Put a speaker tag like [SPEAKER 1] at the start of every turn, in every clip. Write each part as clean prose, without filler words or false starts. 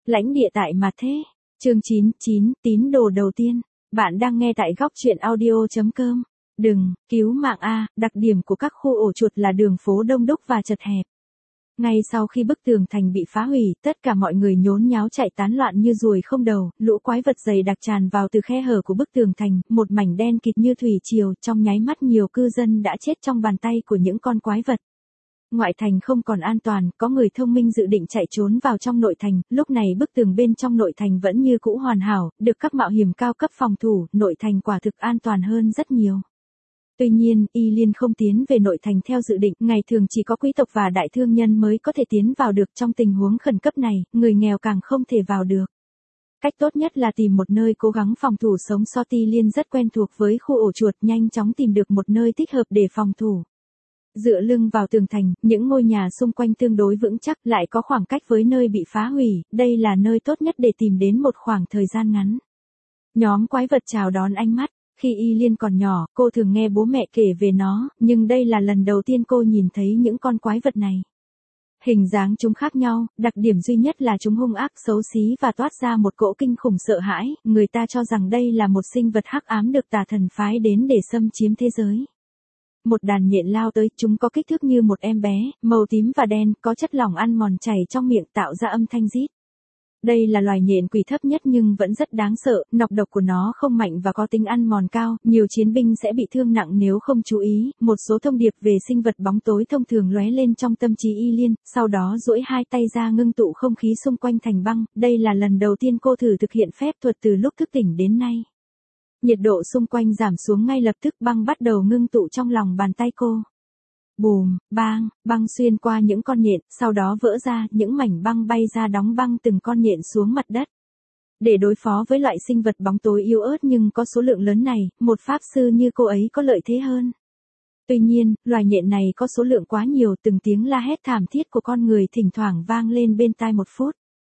[SPEAKER 1] Lãnh địa tại Mà Thế. Chương 99, tín đồ đầu tiên. Bạn đang nghe tại góc truyện audio.com. Đừng, cứu mạng A, đặc điểm của các khu ổ chuột là đường phố đông đúc và chật hẹp. Ngay sau khi bức tường thành bị phá hủy, tất cả mọi người nhốn nháo chạy tán loạn như ruồi không đầu, lũ quái vật dày đặc tràn vào từ khe hở của bức tường thành, một mảnh đen kịt như thủy triều, trong nháy mắt nhiều cư dân đã chết trong bàn tay của những con quái vật. Ngoại thành không còn an toàn, có người thông minh dự định chạy trốn vào trong nội thành, lúc này bức tường bên trong nội thành vẫn như cũ hoàn hảo, được các mạo hiểm cao cấp phòng thủ, nội thành quả thực an toàn hơn rất nhiều. Tuy nhiên, Y Liên không tiến về nội thành theo dự định, ngày thường chỉ có quý tộc và đại thương nhân mới có thể tiến vào được trong tình huống khẩn cấp này, người nghèo càng không thể vào được. Cách tốt nhất là tìm một nơi cố gắng phòng thủ sống sót. Y Liên rất quen thuộc với khu ổ chuột, nhanh chóng tìm được một nơi thích hợp để phòng thủ. Dựa lưng vào tường thành, những ngôi nhà xung quanh tương đối vững chắc, lại có khoảng cách với nơi bị phá hủy, đây là nơi tốt nhất để tìm đến một khoảng thời gian ngắn. Nhóm quái vật chào đón ánh mắt. Khi Y Liên còn nhỏ, cô thường nghe bố mẹ kể về nó, nhưng đây là lần đầu tiên cô nhìn thấy những con quái vật này. Hình dáng chúng khác nhau, đặc điểm duy nhất là chúng hung ác, xấu xí và toát ra một cỗ kinh khủng sợ hãi, người ta cho rằng đây là một sinh vật hắc ám được tà thần phái đến để xâm chiếm thế giới. Một đàn nhện lao tới, chúng có kích thước như một em bé, màu tím và đen, có chất lỏng ăn mòn chảy trong miệng tạo ra âm thanh rít. Đây là loài nhện quỷ thấp nhất nhưng vẫn rất đáng sợ, nọc độc của nó không mạnh và có tính ăn mòn cao, nhiều chiến binh sẽ bị thương nặng nếu không chú ý. Một số thông điệp về sinh vật bóng tối thông thường lóe lên trong tâm trí Y Liên, sau đó duỗi hai tay ra ngưng tụ không khí xung quanh thành băng, đây là lần đầu tiên cô thử thực hiện phép thuật từ lúc thức tỉnh đến nay. Nhiệt độ xung quanh giảm xuống ngay lập tức, băng bắt đầu ngưng tụ trong lòng bàn tay cô. Bùm, bang, băng xuyên qua những con nhện, sau đó vỡ ra, những mảnh băng bay ra đóng băng từng con nhện xuống mặt đất. Để đối phó với loại sinh vật bóng tối yếu ớt nhưng có số lượng lớn này, một pháp sư như cô ấy có lợi thế hơn. Tuy nhiên, loài nhện này có số lượng quá nhiều, từng tiếng la hét thảm thiết của con người thỉnh thoảng vang lên bên tai. 1 phút.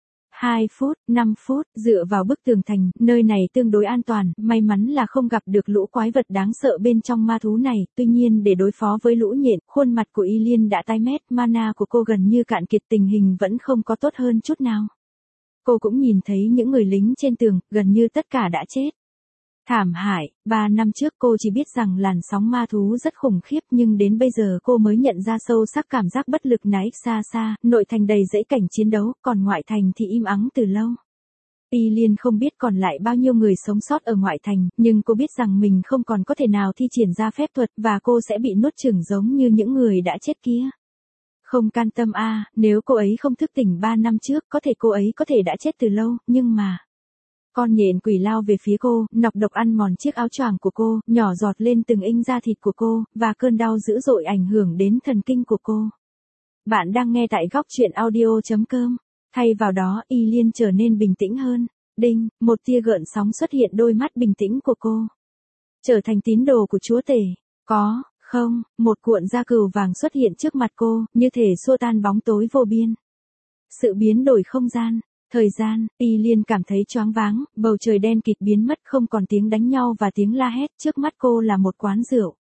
[SPEAKER 1] 2 phút, 5 phút, dựa vào bức tường thành, nơi này tương đối an toàn, may mắn là không gặp được lũ quái vật đáng sợ bên trong ma thú này, tuy nhiên để đối phó với lũ nhện, khuôn mặt của Y Liên đã tái mét, mana của cô gần như cạn kiệt, tình hình vẫn không có tốt hơn chút nào. Cô cũng nhìn thấy những người lính trên tường, gần như tất cả đã chết. Thảm hại, 3 năm trước cô chỉ biết rằng làn sóng ma thú rất khủng khiếp nhưng đến bây giờ cô mới nhận ra sâu sắc cảm giác bất lực nái xa xa, nội thành đầy dãy cảnh chiến đấu, còn ngoại thành thì im ắng từ lâu. Y Liên không biết còn lại bao nhiêu người sống sót ở ngoại thành, nhưng cô biết rằng mình không còn có thể nào thi triển ra phép thuật và cô sẽ bị nuốt chửng giống như những người đã chết kia. Không can tâm nếu cô ấy không thức tỉnh 3 năm trước, có thể cô ấy có thể đã chết từ lâu, nhưng mà... Con nhện quỷ lao về phía cô, nọc độc ăn mòn chiếc áo choàng của cô, nhỏ giọt lên từng inch da thịt của cô, và cơn đau dữ dội ảnh hưởng đến thần kinh của cô. Bạn đang nghe tại góc truyện audio.com. Thay vào đó, Y Liên trở nên bình tĩnh hơn. Đinh, một tia gợn sóng xuất hiện đôi mắt bình tĩnh của cô. Trở thành tín đồ của Chúa Tể. Có, không, một cuộn da cừu vàng xuất hiện trước mặt cô, như thể xua tan bóng tối vô biên. Sự biến đổi không gian. Thời gian, Y Liên cảm thấy choáng váng, bầu trời đen kịt biến mất, không còn tiếng đánh nhau và tiếng la hét, trước mắt cô là một quán rượu.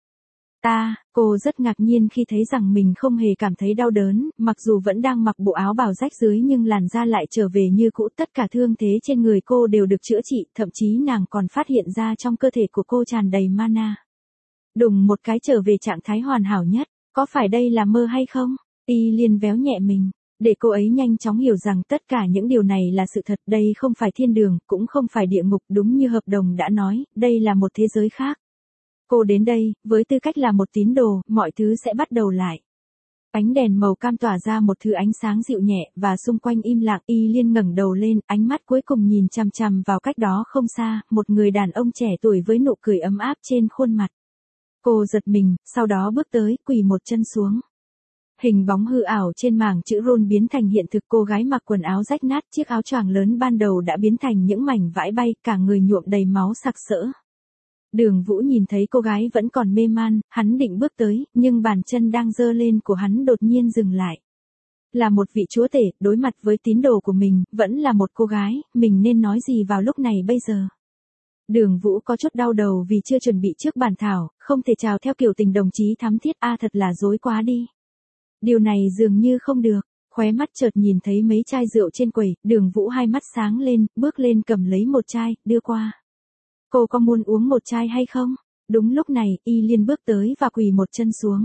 [SPEAKER 1] Cô rất ngạc nhiên khi thấy rằng mình không hề cảm thấy đau đớn, mặc dù vẫn đang mặc bộ áo bào rách rưới nhưng làn da lại trở về như cũ, tất cả thương thế trên người cô đều được chữa trị, thậm chí nàng còn phát hiện ra trong cơ thể của cô tràn đầy mana. Đùng một cái trở về trạng thái hoàn hảo nhất, có phải đây là mơ hay không? Y Liên véo nhẹ mình. Để cô ấy nhanh chóng hiểu rằng tất cả những điều này là sự thật, đây không phải thiên đường, cũng không phải địa ngục, đúng như hợp đồng đã nói, đây là một thế giới khác. Cô đến đây, với tư cách là một tín đồ, mọi thứ sẽ bắt đầu lại. Ánh đèn màu cam tỏa ra một thứ ánh sáng dịu nhẹ, và xung quanh im lặng. Y Liên ngẩng đầu lên, ánh mắt cuối cùng nhìn chằm chằm vào cách đó không xa, một người đàn ông trẻ tuổi với nụ cười ấm áp trên khuôn mặt. Cô giật mình, sau đó bước tới, quỳ một chân xuống. Hình bóng hư ảo trên mảng chữ rune biến thành hiện thực, cô gái mặc quần áo rách nát, chiếc áo choàng lớn ban đầu đã biến thành những mảnh vải bay, cả người nhuộm đầy máu sặc sỡ. Đường Vũ nhìn thấy cô gái vẫn còn mê man, hắn định bước tới, nhưng bàn chân đang giơ lên của hắn đột nhiên dừng lại. Là một vị chúa tể, đối mặt với tín đồ của mình, vẫn là một cô gái, mình nên nói gì vào lúc này bây giờ? Đường Vũ có chút đau đầu vì chưa chuẩn bị trước bản thảo, không thể chào theo kiểu tình đồng chí thắm thiết, thật là dối quá đi. Điều này dường như không được. Khóe mắt chợt nhìn thấy mấy chai rượu trên quầy, Đường Vũ hai mắt sáng lên, bước lên cầm lấy một chai, đưa qua. Cô có muốn uống một chai hay không? Đúng lúc này, Y Liên bước tới và quỳ một chân xuống.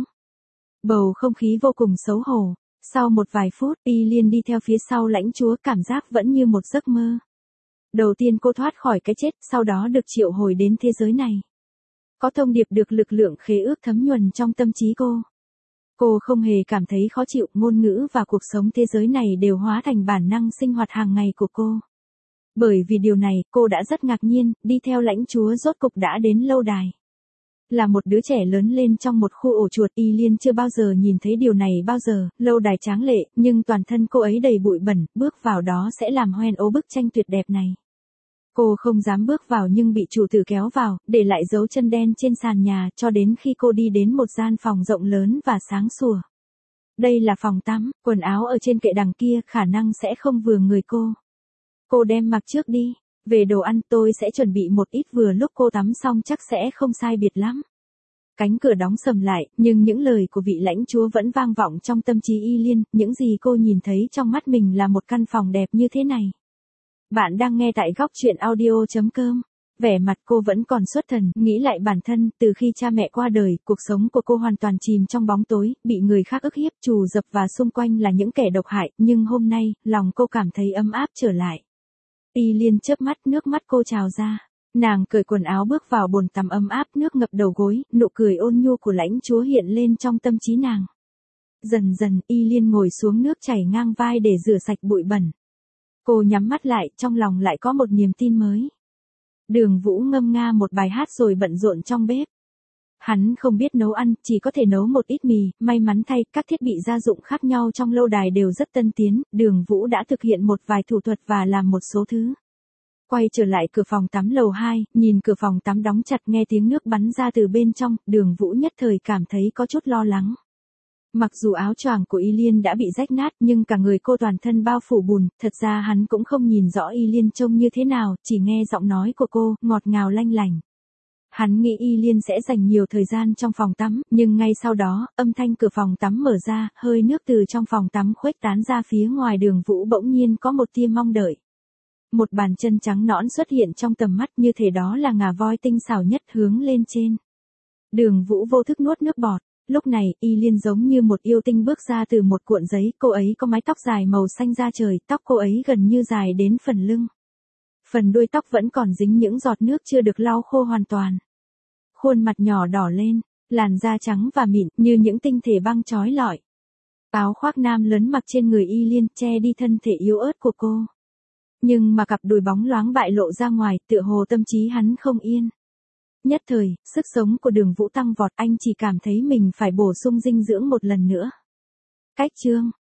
[SPEAKER 1] Bầu không khí vô cùng xấu hổ. Sau một vài phút, Y Liên đi theo phía sau lãnh chúa, cảm giác vẫn như một giấc mơ. Đầu tiên cô thoát khỏi cái chết, sau đó được triệu hồi đến thế giới này. Có thông điệp được lực lượng khế ước thấm nhuần trong tâm trí cô. Cô không hề cảm thấy khó chịu, ngôn ngữ và cuộc sống thế giới này đều hóa thành bản năng sinh hoạt hàng ngày của cô. Bởi vì điều này, cô đã rất ngạc nhiên, đi theo lãnh chúa rốt cục đã đến lâu đài. Là một đứa trẻ lớn lên trong một khu ổ chuột, Y Liên chưa bao giờ nhìn thấy điều này bao giờ, lâu đài tráng lệ, nhưng toàn thân cô ấy đầy bụi bẩn, bước vào đó sẽ làm hoen ố bức tranh tuyệt đẹp này. Cô không dám bước vào nhưng bị chủ tử kéo vào, để lại dấu chân đen trên sàn nhà, cho đến khi cô đi đến một gian phòng rộng lớn và sáng sủa. Đây là phòng tắm, quần áo ở trên kệ đằng kia khả năng sẽ không vừa người cô. Cô đem mặc trước đi. Về đồ ăn tôi sẽ chuẩn bị một ít, vừa lúc cô tắm xong chắc sẽ không sai biệt lắm. Cánh cửa đóng sầm lại, nhưng những lời của vị lãnh chúa vẫn vang vọng trong tâm trí Y Liên, những gì cô nhìn thấy trong mắt mình là một căn phòng đẹp như thế này. Bạn đang nghe tại góc truyện audio.com. Vẻ mặt cô vẫn còn xuất thần, nghĩ lại bản thân, từ khi cha mẹ qua đời, cuộc sống của cô hoàn toàn chìm trong bóng tối, bị người khác ức hiếp, trù dập và xung quanh là những kẻ độc hại, nhưng hôm nay, lòng cô cảm thấy ấm áp trở lại. Y Liên chớp mắt, nước mắt cô trào ra. Nàng cởi quần áo bước vào bồn tắm ấm áp, nước ngập đầu gối, nụ cười ôn nhu của lãnh chúa hiện lên trong tâm trí nàng. Dần dần, Y Liên ngồi xuống nước chảy ngang vai để rửa sạch bụi bẩn. Cô nhắm mắt lại, trong lòng lại có một niềm tin mới. Đường Vũ ngâm nga một bài hát rồi bận rộn trong bếp. Hắn không biết nấu ăn, chỉ có thể nấu một ít mì, may mắn thay, các thiết bị gia dụng khác nhau trong lâu đài đều rất tân tiến, Đường Vũ đã thực hiện một vài thủ thuật và làm một số thứ. Quay trở lại cửa phòng tắm lầu 2, nhìn cửa phòng tắm đóng chặt, nghe tiếng nước bắn ra từ bên trong, Đường Vũ nhất thời cảm thấy có chút lo lắng. Mặc dù áo choàng của Y Liên đã bị rách nát, nhưng cả người cô toàn thân bao phủ bùn, thật ra hắn cũng không nhìn rõ Y Liên trông như thế nào, chỉ nghe giọng nói của cô, ngọt ngào lanh lành. Hắn nghĩ Y Liên sẽ dành nhiều thời gian trong phòng tắm, nhưng ngay sau đó, âm thanh cửa phòng tắm mở ra, hơi nước từ trong phòng tắm khuếch tán ra phía ngoài. Đường Vũ bỗng nhiên có một tia mong đợi. Một bàn chân trắng nõn xuất hiện trong tầm mắt, như thể đó là ngà voi tinh xảo nhất hướng lên trên. Đường Vũ vô thức nuốt nước bọt. Lúc này, Y Liên giống như một yêu tinh bước ra từ một cuộn giấy, cô ấy có mái tóc dài màu xanh da trời, tóc cô ấy gần như dài đến phần lưng. Phần đuôi tóc vẫn còn dính những giọt nước chưa được lau khô hoàn toàn. Khuôn mặt nhỏ đỏ lên, làn da trắng và mịn như những tinh thể băng chói lọi. Áo khoác nam lớn mặc trên người Y Liên che đi thân thể yếu ớt của cô. Nhưng mà cặp đùi bóng loáng bại lộ ra ngoài, tựa hồ tâm trí hắn không yên. Nhất thời, sức sống của Đường Vũ tăng vọt, anh chỉ cảm thấy mình phải bổ sung dinh dưỡng một lần nữa. Cách chương